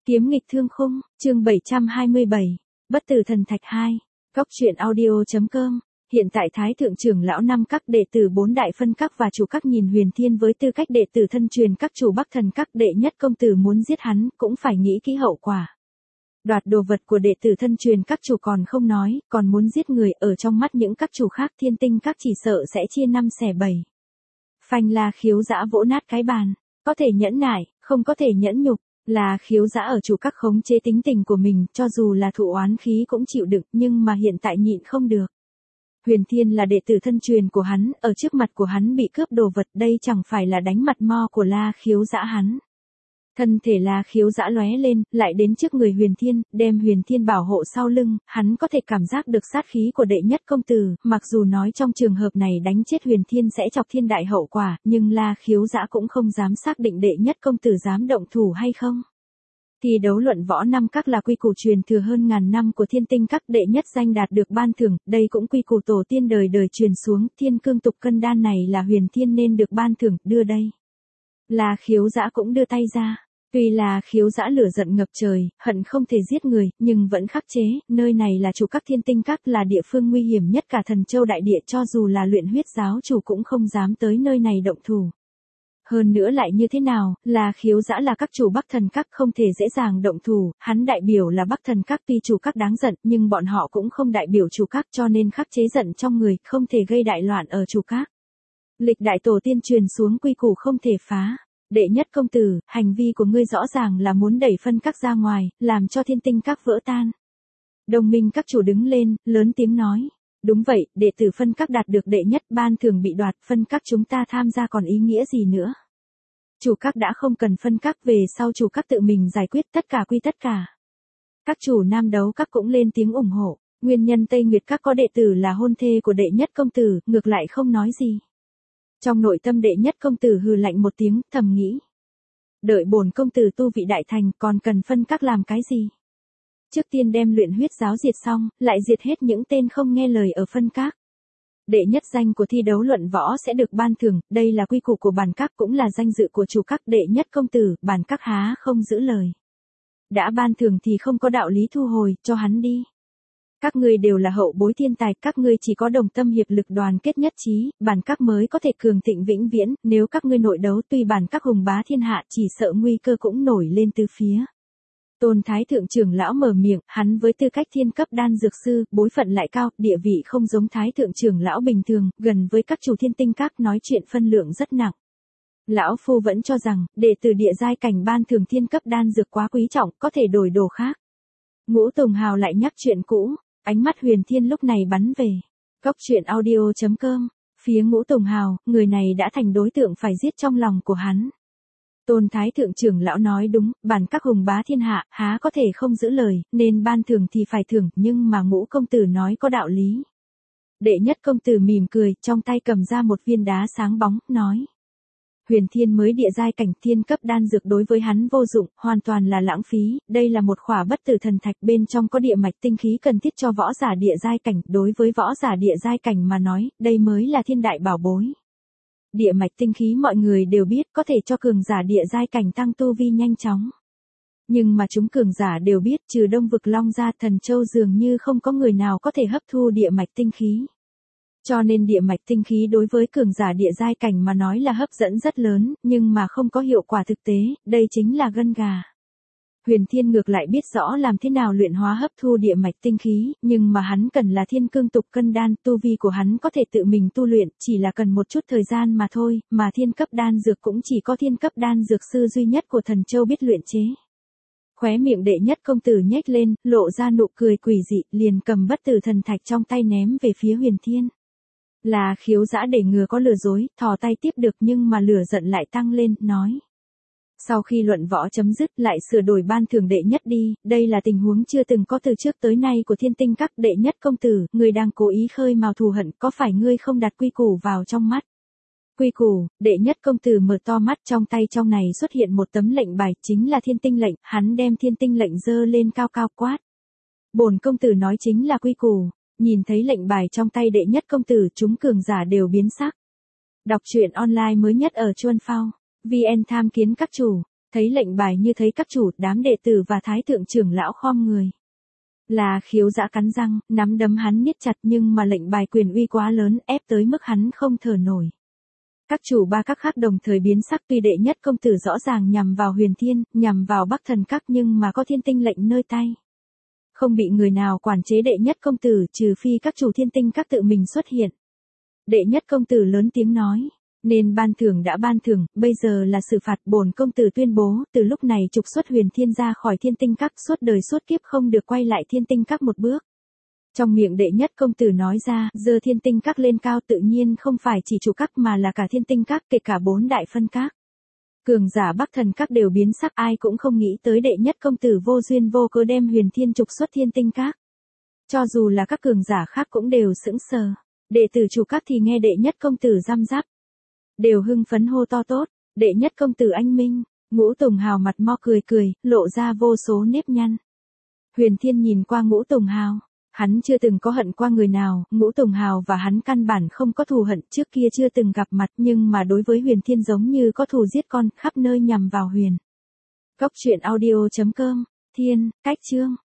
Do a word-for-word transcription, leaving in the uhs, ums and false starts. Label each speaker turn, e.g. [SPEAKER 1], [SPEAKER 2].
[SPEAKER 1] Kiếm nghịch thương khung, chương bảy trăm hai mươi bảy, Bất tử thần thạch hai, Cóc truyện audio.com. Hiện tại Thái Thượng trưởng lão năm các đệ tử bốn đại phân các và chủ các nhìn Huyền Thiên với tư cách đệ tử thân truyền các chủ Bắc thần các đệ nhất công tử muốn giết hắn cũng phải nghĩ kỹ hậu quả. Đoạt đồ vật của đệ tử thân truyền các chủ còn không nói, còn muốn giết người ở trong mắt những các chủ khác Thiên Tinh các chỉ sợ sẽ chia năm xẻ bảy. Phanh La Khiếu Dã vỗ nát cái bàn, có thể nhẫn nại, không có thể nhẫn nhục. Là Khiếu Dã ở chủ các khống chế tính tình của mình, cho dù là thụ oán khí cũng chịu đựng, nhưng mà hiện tại nhịn không được. Huyền Thiên là đệ tử thân truyền của hắn, ở trước mặt của hắn bị cướp đồ vật, đây chẳng phải là đánh mặt mo của La Khiếu Dã hắn. Thân thể La Khiếu Dã lóe lên, lại đến trước người Huyền Thiên, đem Huyền Thiên bảo hộ sau lưng, hắn có thể cảm giác được sát khí của đệ nhất công tử, mặc dù nói trong trường hợp này đánh chết Huyền Thiên sẽ chọc thiên đại hậu quả, nhưng La Khiếu Dã cũng không dám xác định đệ nhất công tử dám động thủ hay không. Thi đấu luận võ năm các là quy củ truyền thừa hơn ngàn năm của Thiên Tinh các, đệ nhất danh đạt được ban thưởng, đây cũng quy củ tổ tiên đời đời truyền xuống, Thiên Cương Tục Cân Đan này là Huyền Thiên nên được ban thưởng, đưa đây. La Khiếu Dã cũng đưa tay ra. Tuy là Khiếu Dã lửa giận ngập trời, hận không thể giết người, nhưng vẫn khắc chế, nơi này là chủ các Thiên Tinh các, là địa phương nguy hiểm nhất cả Thần Châu đại địa, cho dù là luyện huyết giáo chủ cũng không dám tới nơi này động thủ. Hơn nữa lại như thế nào, là Khiếu Dã là các chủ Bắc thần các không thể dễ dàng động thủ, hắn đại biểu là Bắc thần các, tuy chủ các đáng giận, nhưng bọn họ cũng không đại biểu chủ các, cho nên khắc chế giận trong người, không thể gây đại loạn ở chủ các. Lịch đại tổ tiên truyền xuống quy củ không thể phá. Đệ nhất công tử, hành vi của ngươi rõ ràng là muốn đẩy phân các ra ngoài, làm cho Thiên Tinh các vỡ tan. Đồng minh các chủ đứng lên, lớn tiếng nói. Đúng vậy, đệ tử phân các đạt được đệ nhất, ban thưởng bị đoạt, phân các chúng ta tham gia còn ý nghĩa gì nữa. Chủ các đã không cần phân các, về sau chủ các tự mình giải quyết, tất cả quy tất cả. Các chủ nam đấu các cũng lên tiếng ủng hộ, nguyên nhân Tây Nguyệt các có đệ tử là hôn thê của đệ nhất công tử, ngược lại không nói gì. Trong nội tâm đệ nhất công tử hừ lạnh một tiếng, thầm nghĩ. Đợi bổn công tử tu vị đại thành, còn cần phân các làm cái gì? Trước tiên đem luyện huyết giáo diệt xong, lại diệt hết những tên không nghe lời ở phân các. Đệ nhất danh của thi đấu luận võ sẽ được ban thưởng, đây là quy củ của bản các, cũng là danh dự của chủ các. Đệ nhất công tử, bản các há không giữ lời. Đã ban thưởng thì không có đạo lý thu hồi, cho hắn đi. Các ngươi đều là hậu bối thiên tài, các ngươi chỉ có đồng tâm hiệp lực đoàn kết nhất trí, bản các mới có thể cường thịnh vĩnh viễn, nếu các ngươi nội đấu tuy bản các hùng bá thiên hạ, chỉ sợ nguy cơ cũng nổi lên từ phía. Tôn Thái Thượng trưởng lão mở miệng, hắn với tư cách thiên cấp đan dược sư, bối phận lại cao, địa vị không giống Thái Thượng trưởng lão bình thường, gần với các chủ Thiên Tinh các, nói chuyện phân lượng rất nặng. Lão phu vẫn cho rằng, đệ tử địa giai cảnh ban thưởng thiên cấp đan dược quá quý trọng, có thể đổi đồ khác. Ngũ Tùng Hào lại nhắc chuyện cũ. Ánh mắt Huyền Thiên lúc này bắn về. Cóc truyện audio.com. Phía Ngũ Tùng Hào, người này đã thành đối tượng phải giết trong lòng của hắn. Tôn Thái Thượng trưởng lão nói đúng, bản các hùng bá thiên hạ, há có thể không giữ lời, nên ban thưởng thì phải thưởng, nhưng mà Ngũ công tử nói có đạo lý. Đệ nhất công tử mỉm cười, trong tay cầm ra một viên đá sáng bóng, nói. Huyền Thiên mới địa giai cảnh, thiên cấp đan dược đối với hắn vô dụng, hoàn toàn là lãng phí, đây là một khỏa bất tử thần thạch, bên trong có địa mạch tinh khí cần thiết cho võ giả địa giai cảnh, đối với võ giả địa giai cảnh mà nói, đây mới là thiên đại bảo bối. Địa mạch tinh khí mọi người đều biết có thể cho cường giả địa giai cảnh tăng tu vi nhanh chóng. Nhưng mà chúng cường giả đều biết, trừ Đông Vực Long ra, Thần Châu dường như không có người nào có thể hấp thu địa mạch tinh khí. Cho nên địa mạch tinh khí đối với cường giả địa giai cảnh mà nói là hấp dẫn rất lớn, nhưng mà không có hiệu quả thực tế, đây chính là gân gà. Huyền Thiên ngược lại biết rõ làm thế nào luyện hóa hấp thu địa mạch tinh khí, nhưng mà hắn cần là Thiên Cương Tục Cân Đan, tu vi của hắn có thể tự mình tu luyện, chỉ là cần một chút thời gian mà thôi, mà thiên cấp đan dược cũng chỉ có thiên cấp đan dược sư duy nhất của Thần Châu biết luyện chế. Khóe miệng đệ nhất công tử nhếch lên, lộ ra nụ cười quỷ dị, liền cầm bất tử thần thạch trong tay ném về phía Huyền Thiên. Là Khiếu Dã để ngừa có lừa dối, thò tay tiếp được, nhưng mà lửa giận lại tăng lên, nói. Sau khi luận võ chấm dứt, lại sửa đổi ban thưởng đệ nhất đi, đây là tình huống chưa từng có từ trước tới nay của Thiên Tinh các. Đệ nhất công tử, ngươi đang cố ý khơi mào thù hận, có phải ngươi không đặt quy củ vào trong mắt? Quy củ, đệ nhất công tử mở to mắt, trong tay trong này xuất hiện một tấm lệnh bài, chính là Thiên Tinh lệnh, hắn đem Thiên Tinh lệnh giơ lên cao cao quát. Bổn công tử nói chính là quy củ. Nhìn thấy lệnh bài trong tay đệ nhất công tử, chúng cường giả đều biến sắc. Đọc truyện online mới nhất ở Chuan Phao. vê en tham kiến các chủ. Thấy lệnh bài như thấy các chủ, đám đệ tử và thái thượng trưởng lão khom người. Là Khiếu giã cắn răng, nắm đấm hắn niết chặt nhưng mà lệnh bài quyền uy quá lớn, ép tới mức hắn không thở nổi. Các chủ ba các khác đồng thời biến sắc, tuy đệ nhất công tử rõ ràng nhằm vào Huyền Thiên, nhằm vào Bắc Thần Các nhưng mà có thiên tinh lệnh nơi tay. Không bị người nào quản chế đệ nhất công tử trừ phi các chủ thiên tinh các tự mình xuất hiện. Đệ nhất công tử lớn tiếng nói, nên ban thưởng đã ban thưởng, bây giờ là xử phạt. Bổn công tử tuyên bố, từ lúc này trục xuất Huyền Thiên ra khỏi thiên tinh các, suốt đời suốt kiếp không được quay lại thiên tinh các một bước. Trong miệng đệ nhất công tử nói ra, giơ thiên tinh các lên cao tự nhiên không phải chỉ chủ các mà là cả thiên tinh các, kể cả bốn đại phân các. Cường giả Bắc Thần Các đều biến sắc, ai cũng không nghĩ tới đệ nhất công tử vô duyên vô cớ đem Huyền Thiên trục xuất thiên tinh các. Cho dù là các cường giả khác cũng đều sững sờ. Đệ tử chủ các thì nghe đệ nhất công tử răm rắp, đều hưng phấn hô to tốt, đệ nhất công tử anh minh. Ngũ Tùng Hào mặt mo cười cười, lộ ra vô số nếp nhăn. Huyền Thiên nhìn qua Ngũ Tùng Hào, hắn chưa từng có hận qua người nào, Ngũ Tùng Hào và hắn căn bản không có thù hận, trước kia chưa từng gặp mặt nhưng mà đối với Huyền Thiên giống như có thù giết con, khắp nơi nhằm vào Huyền. Cốc truyện audio chấm com, Thiên, cách chương.